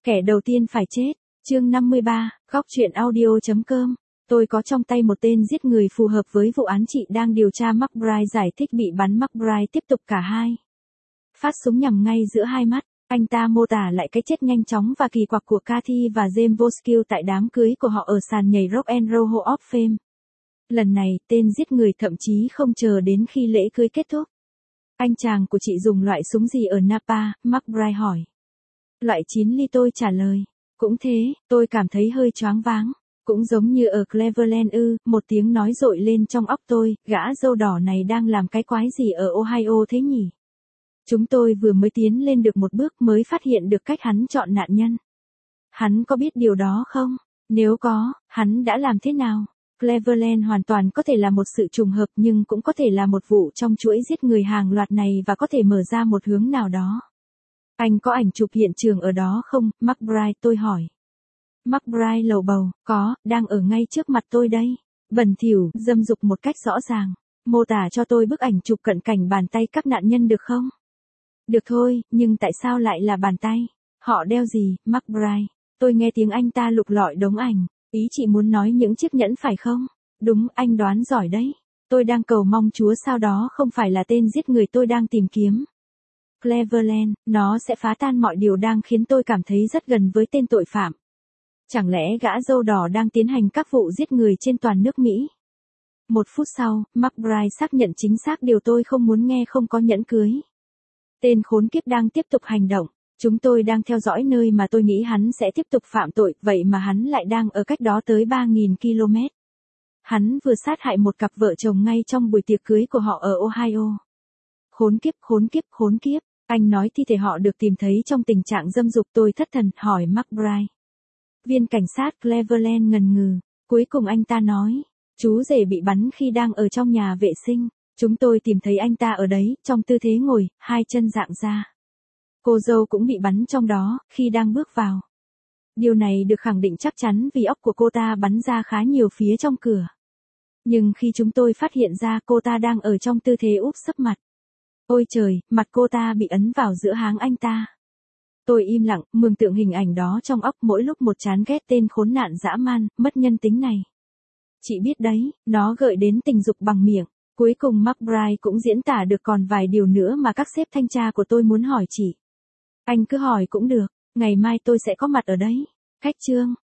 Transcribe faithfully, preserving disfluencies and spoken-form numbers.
Kẻ đầu tiên phải chết. Chương năm mươi ba, góc truyện audio.com. Tôi có trong tay một tên giết người phù hợp với vụ án chị đang điều tra. McBride giải thích bị bắn. McBride tiếp tục cả hai phát súng nhằm ngay giữa hai mắt. Anh ta mô tả lại cái chết nhanh chóng và kỳ quặc của Kathy và James Voskill tại đám cưới của họ ở sàn nhảy Rock and Roll Hall of Fame. Lần này, tên giết người thậm chí không chờ đến khi lễ cưới kết thúc. Anh chàng của chị dùng loại súng gì ở Napa? McBride hỏi. Loại chín ly, tôi trả lời. Cũng thế, tôi cảm thấy hơi choáng váng. Cũng giống như ở Cleveland ư, một tiếng nói dội lên trong óc tôi, gã râu đỏ này đang làm cái quái gì ở Ohio thế nhỉ? Chúng tôi vừa mới tiến lên được một bước mới phát hiện được cách hắn chọn nạn nhân. Hắn có biết điều đó không? Nếu có, hắn đã làm thế nào? Cleveland hoàn toàn có thể là một sự trùng hợp nhưng cũng có thể là một vụ trong chuỗi giết người hàng loạt này và có thể mở ra một hướng nào đó. Anh có ảnh chụp hiện trường ở đó không, McBride? Tôi hỏi. McBride lầu bầu, có, đang ở ngay trước mặt tôi đây. Bẩn thỉu, dâm dục một cách rõ ràng. Mô tả cho tôi bức ảnh chụp cận cảnh bàn tay các nạn nhân được không? Được thôi, nhưng tại sao lại là bàn tay? Họ đeo gì, McBride? Tôi nghe tiếng anh ta lục lọi đống ảnh. Ý chị muốn nói những chiếc nhẫn phải không? Đúng, anh đoán giỏi đấy. Tôi đang cầu mong Chúa sao đó không phải là tên giết người tôi đang tìm kiếm. Cleveland, nó sẽ phá tan mọi điều đang khiến tôi cảm thấy rất gần với tên tội phạm. Chẳng lẽ gã râu đỏ đang tiến hành các vụ giết người trên toàn nước Mỹ? Một phút sau, McBride xác nhận chính xác điều tôi không muốn nghe: không có nhẫn cưới. Tên khốn kiếp đang tiếp tục hành động. Chúng tôi đang theo dõi nơi mà tôi nghĩ hắn sẽ tiếp tục phạm tội, vậy mà hắn lại đang ở cách đó tới ba nghìn ki lô mét. Hắn vừa sát hại một cặp vợ chồng ngay trong buổi tiệc cưới của họ ở Ohio. Khốn kiếp, khốn kiếp, khốn kiếp. Anh nói thi thể họ được tìm thấy trong tình trạng dâm dục. Tôi thất thần, hỏi McBride. Viên cảnh sát Cleveland ngần ngừ. Cuối cùng anh ta nói, chú rể bị bắn khi đang ở trong nhà vệ sinh. Chúng tôi tìm thấy anh ta ở đấy, trong tư thế ngồi, hai chân dạng ra. Cô dâu cũng bị bắn trong đó, khi đang bước vào. Điều này được khẳng định chắc chắn vì óc của cô ta bắn ra khá nhiều phía trong cửa. Nhưng khi chúng tôi phát hiện ra, cô ta đang ở trong tư thế úp sấp mặt. Ôi trời, mặt cô ta bị ấn vào giữa háng anh ta. Tôi im lặng, mường tượng hình ảnh đó trong óc, mỗi lúc một chán ghét tên khốn nạn dã man, mất nhân tính này. Chị biết đấy, nó gợi đến tình dục bằng miệng. Cuối cùng McBride cũng diễn tả được còn vài điều nữa mà các sếp thanh tra của tôi muốn hỏi chị. Anh cứ hỏi cũng được, ngày mai tôi sẽ có mặt ở đấy. Khách chương.